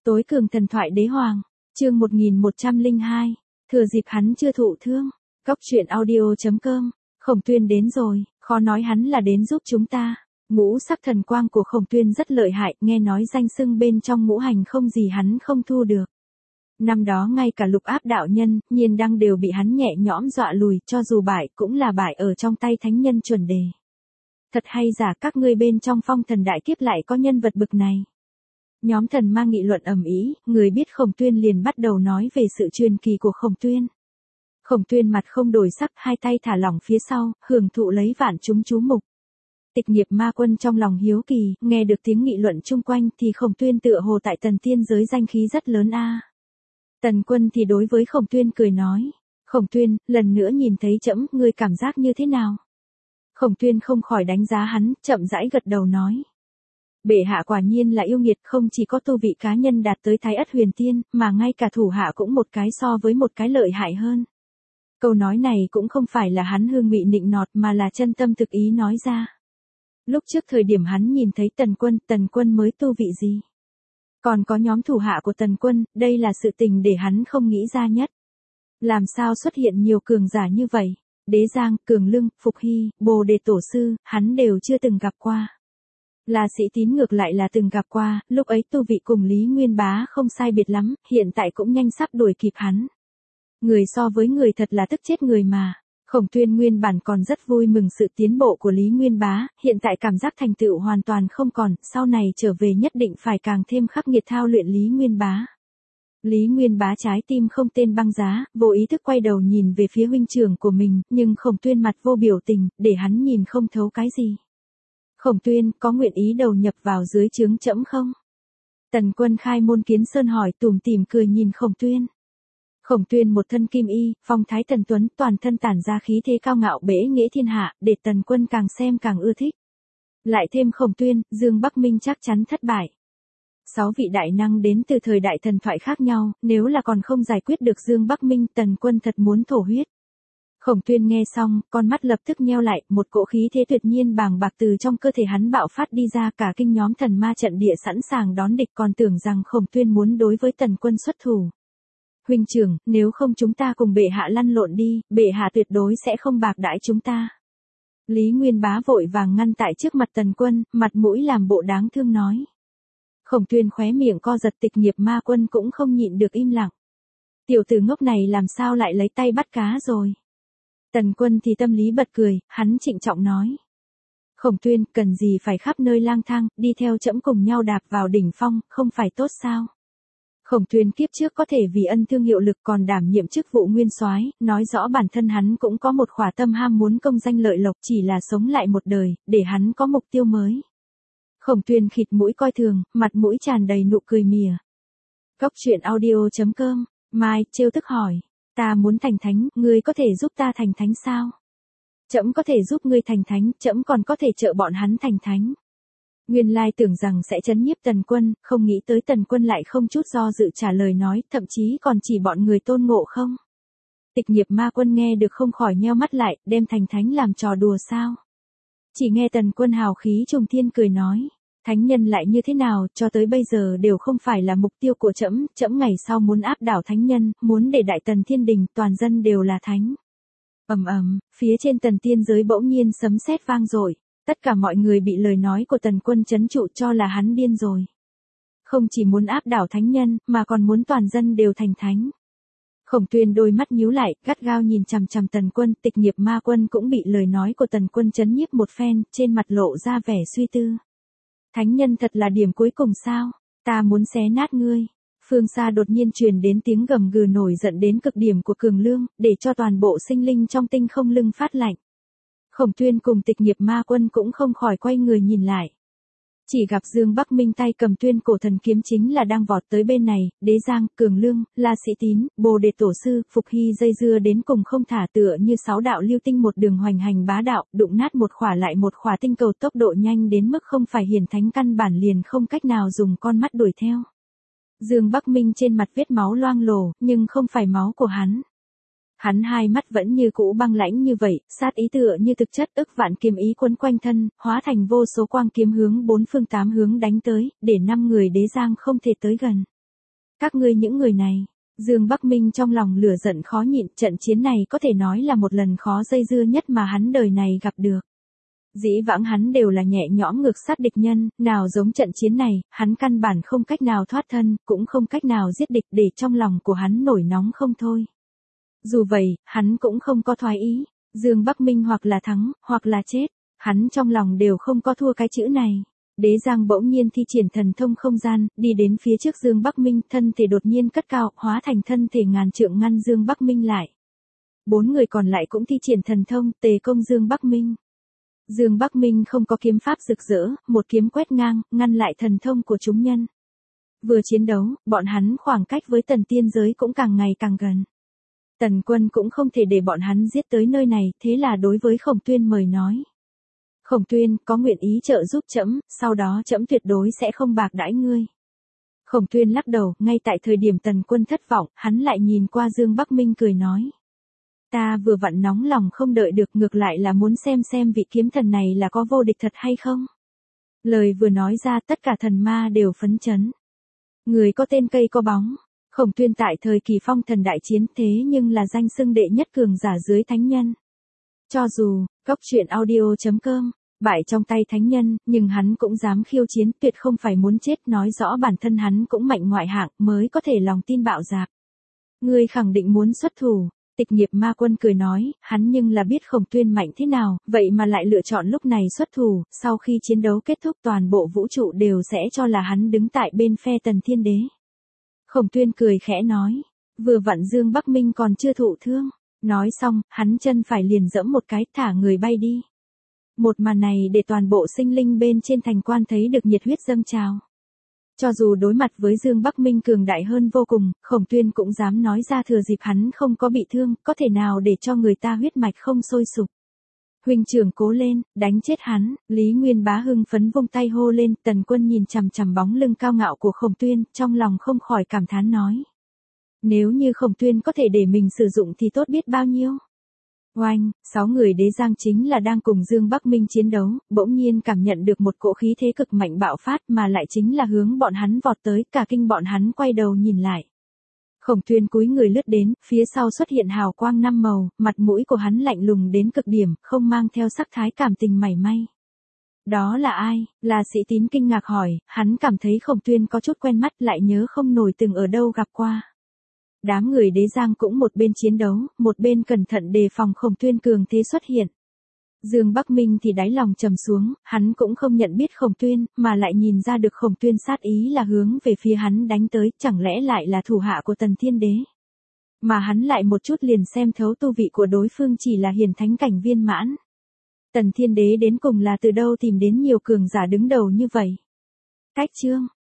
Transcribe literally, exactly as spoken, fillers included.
Tối cường thần thoại đế hoàng, chương một nghìn một trăm lẻ hai, thừa dịp hắn chưa thụ thương, góc truyện audio chấm com, Khổng Tuyên đến rồi, khó nói hắn là đến giúp chúng ta. Ngũ sắc thần quang của Khổng Tuyên rất lợi hại, nghe nói danh xưng bên trong ngũ hành không gì hắn không thu được. Năm đó ngay cả Lục Áp đạo nhân, Nhiên Đăng đều bị hắn nhẹ nhõm dọa lùi, cho dù bại cũng là bại ở trong tay thánh nhân chuẩn đề. Thật hay giả các ngươi bên trong phong thần đại kiếp lại có nhân vật bực này. Nhóm thần ma nghị luận ầm ĩ, người biết Khổng Tuyên liền bắt đầu nói về sự truyền kỳ của Khổng Tuyên. Khổng Tuyên mặt không đổi sắc, hai tay thả lỏng phía sau, hưởng thụ lấy vạn chúng chú mục. Tịch Nghiệp Ma Quân trong lòng hiếu kỳ, nghe được tiếng nghị luận chung quanh thì Khổng Tuyên tựa hồ tại Tần Tiên giới danh khí rất lớn a. Tần Quân thì đối với Khổng Tuyên cười nói, Khổng Tuyên, lần nữa nhìn thấy trẫm, ngươi cảm giác như thế nào? Khổng Tuyên không khỏi đánh giá hắn, chậm rãi gật đầu nói. Bệ hạ quả nhiên là yêu nghiệt, không chỉ có tu vị cá nhân đạt tới Thái Ất Huyền Tiên, mà ngay cả thủ hạ cũng một cái so với một cái lợi hại hơn. Câu nói này cũng không phải là hắn hương ngụy nịnh nọt mà là chân tâm thực ý nói ra. Lúc trước thời điểm hắn nhìn thấy Tần Quân, Tần Quân mới tu vị gì? Còn có nhóm thủ hạ của Tần Quân, đây là sự tình để hắn không nghĩ ra nhất. Làm sao xuất hiện nhiều cường giả như vậy? Đế Giang, Cường Lương, Phục Hy, Bồ Đề Tổ Sư, hắn đều chưa từng gặp qua. Là Sĩ Tín ngược lại là từng gặp qua, lúc ấy tu vị cùng Lý Nguyên Bá không sai biệt lắm, hiện tại cũng nhanh sắp đuổi kịp hắn. Người so với người thật là tức chết người mà. Khổng Tuyên nguyên bản còn rất vui mừng sự tiến bộ của Lý Nguyên Bá, hiện tại cảm giác thành tựu hoàn toàn không còn, sau này trở về nhất định phải càng thêm khắc nghiệt thao luyện Lý Nguyên Bá. Lý Nguyên Bá trái tim không tên băng giá, vô ý thức quay đầu nhìn về phía huynh trưởng của mình, nhưng Khổng Tuyên mặt vô biểu tình, để hắn nhìn không thấu cái gì. Khổng Tuyên, có nguyện ý đầu nhập vào dưới trướng trẫm không? Tần Quân khai môn kiến sơn hỏi, tủm tỉm cười nhìn Khổng Tuyên. Khổng Tuyên một thân kim y, phong thái tần tuấn, toàn thân tản ra khí thế cao ngạo bẽ nghĩa thiên hạ, để Tần Quân càng xem càng ưa thích. Lại thêm Khổng Tuyên, Dương Bắc Minh chắc chắn thất bại. Sáu vị đại năng đến từ thời đại thần thoại khác nhau, nếu là còn không giải quyết được Dương Bắc Minh, Tần Quân thật muốn thổ huyết. Khổng Tuyên nghe xong, con mắt lập tức nheo lại, một cỗ khí thế tuyệt nhiên bàng bạc từ trong cơ thể hắn bạo phát đi ra, cả kinh nhóm thần ma trận địa sẵn sàng đón địch, còn tưởng rằng Khổng Tuyên muốn đối với Tần Quân xuất thủ. Huynh trưởng, nếu không chúng ta cùng bệ hạ lăn lộn đi, bệ hạ tuyệt đối sẽ không bạc đãi chúng ta. Lý Nguyên Bá vội vàng ngăn tại trước mặt Tần Quân, mặt mũi làm bộ đáng thương nói. Khổng Tuyên khóe miệng co giật, Tịch Nghiệp Ma Quân cũng không nhịn được im lặng. Tiểu tử ngốc này làm sao lại lấy tay bắt cá rồi? Tần Quân thì tâm lý bật cười, hắn trịnh trọng nói. Khổng Tuyên, cần gì phải khắp nơi lang thang, đi theo trẫm cùng nhau đạp vào đỉnh phong, không phải tốt sao? Khổng Tuyên kiếp trước có thể vì ân thương hiệu lực còn đảm nhiệm chức vụ nguyên soái, nói rõ bản thân hắn cũng có một khỏa tâm ham muốn công danh lợi lộc, chỉ là sống lại một đời, để hắn có mục tiêu mới. Khổng Tuyên khịt mũi coi thường, mặt mũi tràn đầy nụ cười mỉa. Góc truyện audio chấm com, Mai, trêu tức hỏi, ta muốn thành thánh, ngươi có thể giúp ta thành thánh sao? Trẫm có thể giúp ngươi thành thánh, trẫm còn có thể trợ bọn hắn thành thánh. Nguyên lai tưởng rằng sẽ trấn nhiếp Tần Quân, không nghĩ tới Tần Quân lại không chút do dự trả lời nói, thậm chí còn chỉ bọn người tôn ngộ không. Tịch Nghiệp Ma Quân nghe được không khỏi nheo mắt lại, đem thành thánh làm trò đùa sao? Chỉ nghe Tần Quân hào khí trùng thiên cười nói, thánh nhân lại như thế nào, cho tới bây giờ đều không phải là mục tiêu của trẫm, trẫm ngày sau muốn áp đảo thánh nhân, muốn để đại tần thiên đình toàn dân đều là thánh. Ầm ầm, phía trên Tần Tiên giới bỗng nhiên sấm sét vang dội. Tất cả mọi người bị lời nói của Tần Quân trấn trụ cho là hắn điên rồi. Không chỉ muốn áp đảo thánh nhân, mà còn muốn toàn dân đều thành thánh. Khổng Tuyên đôi mắt nhíu lại, gắt gao nhìn chằm chằm Tần Quân, Tịch Nghiệp Ma Quân cũng bị lời nói của Tần Quân trấn nhiếp một phen, trên mặt lộ ra vẻ suy tư. Thánh nhân thật là điểm cuối cùng sao? Ta muốn xé nát ngươi. Phương xa đột nhiên truyền đến tiếng gầm gừ nổi giận đến cực điểm của Cường Lương, để cho toàn bộ sinh linh trong tinh không lưng phát lạnh. Khổng Tuyên cùng Tịch Nghiệp Ma Quân cũng không khỏi quay người nhìn lại. Chỉ gặp Dương Bắc Minh tay cầm Tuyên Cổ Thần Kiếm chính là đang vọt tới bên này, Đế Giang, Cường Lương, La Sĩ Tín, Bồ Đề Tổ Sư, Phục Hy dây dưa đến cùng không thả, tựa như sáu đạo lưu tinh một đường hoành hành bá đạo, đụng nát một khỏa lại một khỏa tinh cầu, tốc độ nhanh đến mức không phải hiển thánh căn bản liền không cách nào dùng con mắt đuổi theo. Dương Bắc Minh trên mặt vết máu loang lổ, nhưng không phải máu của hắn. Hắn hai mắt vẫn như cũ băng lãnh như vậy, sát ý tựa như thực chất, ức vạn kiếm ý quấn quanh thân, hóa thành vô số quang kiếm hướng bốn phương tám hướng đánh tới, để năm người Đế Giang không thể tới gần. Các ngươi những người này, Dương Bắc Minh trong lòng lửa giận khó nhịn, trận chiến này có thể nói là một lần khó dây dưa nhất mà hắn đời này gặp được. Dĩ vãng hắn đều là nhẹ nhõm ngược sát địch nhân, nào giống trận chiến này, hắn căn bản không cách nào thoát thân, cũng không cách nào giết địch để trong lòng của hắn nổi nóng không thôi. Dù vậy, hắn cũng không có thoái ý, Dương Bắc Minh hoặc là thắng, hoặc là chết, hắn trong lòng đều không có thua cái chữ này. Đế Giang bỗng nhiên thi triển thần thông không gian, đi đến phía trước Dương Bắc Minh, thân thể đột nhiên cất cao, hóa thành thân thể ngàn trượng ngăn Dương Bắc Minh lại. Bốn người còn lại cũng thi triển thần thông, tề công Dương Bắc Minh. Dương Bắc Minh không có kiếm pháp rực rỡ, một kiếm quét ngang, ngăn lại thần thông của chúng nhân. Vừa chiến đấu, bọn hắn khoảng cách với tần tiên giới cũng càng ngày càng gần. Tần Quân cũng không thể để bọn hắn giết tới nơi này, thế là đối với Khổng Tuyên mời nói. Khổng Tuyên, có nguyện ý trợ giúp trẫm, sau đó trẫm tuyệt đối sẽ không bạc đãi ngươi. Khổng Tuyên lắc đầu, ngay tại thời điểm Tần Quân thất vọng, hắn lại nhìn qua Dương Bắc Minh cười nói. Ta vừa vặn nóng lòng không đợi được, ngược lại là muốn xem xem vị kiếm thần này là có vô địch thật hay không. Lời vừa nói ra tất cả thần ma đều phấn chấn. Người có tên cây có bóng. Khổng Tuyên tại thời kỳ phong thần đại chiến thế nhưng là danh xưng đệ nhất cường giả dưới thánh nhân. Cho dù, góc truyện audio chấm com, bại trong tay thánh nhân, nhưng hắn cũng dám khiêu chiến, tuyệt không phải muốn chết, nói rõ bản thân hắn cũng mạnh ngoại hạng mới có thể lòng tin bạo dạn. Ngươi khẳng định muốn xuất thủ. Tịch Nghiệp Ma Quân cười nói, hắn nhưng là biết Khổng Tuyên mạnh thế nào, vậy mà lại lựa chọn lúc này xuất thủ, sau khi chiến đấu kết thúc toàn bộ vũ trụ đều sẽ cho là hắn đứng tại bên phe Tần Thiên Đế. Khổng Tuyên cười khẽ nói, vừa vặn Dương Bắc Minh còn chưa thụ thương, nói xong, hắn chân phải liền giẫm một cái, thả người bay đi. Một màn này để toàn bộ sinh linh bên trên thành quan thấy được nhiệt huyết dâng trào. Cho dù đối mặt với Dương Bắc Minh cường đại hơn vô cùng, Khổng Tuyên cũng dám nói ra thừa dịp hắn không có bị thương, có thể nào để cho người ta huyết mạch không sôi sục. Huynh trưởng cố lên, đánh chết hắn, Lý Nguyên Bá hưng phấn vung tay hô lên, Tần Quân nhìn chằm chằm bóng lưng cao ngạo của Khổng Tuyên, trong lòng không khỏi cảm thán nói. Nếu như Khổng Tuyên có thể để mình sử dụng thì tốt biết bao nhiêu. Oanh, sáu người Đế Giang chính là đang cùng Dương Bắc Minh chiến đấu, bỗng nhiên cảm nhận được một cỗ khí thế cực mạnh bạo phát mà lại chính là hướng bọn hắn vọt tới, cả kinh bọn hắn quay đầu nhìn lại. Khổng Tuyên cúi người lướt đến, phía sau xuất hiện hào quang năm màu, mặt mũi của hắn lạnh lùng đến cực điểm, không mang theo sắc thái cảm tình mảy may. Đó là ai? Là Sĩ Tín kinh ngạc hỏi, hắn cảm thấy Khổng Tuyên có chút quen mắt lại nhớ không nổi từng ở đâu gặp qua. Đám người Đế Giang cũng một bên chiến đấu, một bên cẩn thận đề phòng Khổng Tuyên cường thế xuất hiện. Dương Bắc Minh thì đáy lòng trầm xuống, hắn cũng không nhận biết Khổng Tuyên, mà lại nhìn ra được Khổng Tuyên sát ý là hướng về phía hắn đánh tới, chẳng lẽ lại là thủ hạ của Tần Thiên Đế. Mà hắn lại một chút liền xem thấu tu vị của đối phương chỉ là hiển thánh cảnh viên mãn. Tần Thiên Đế đến cùng là từ đâu tìm đến nhiều cường giả đứng đầu như vậy. Cách chương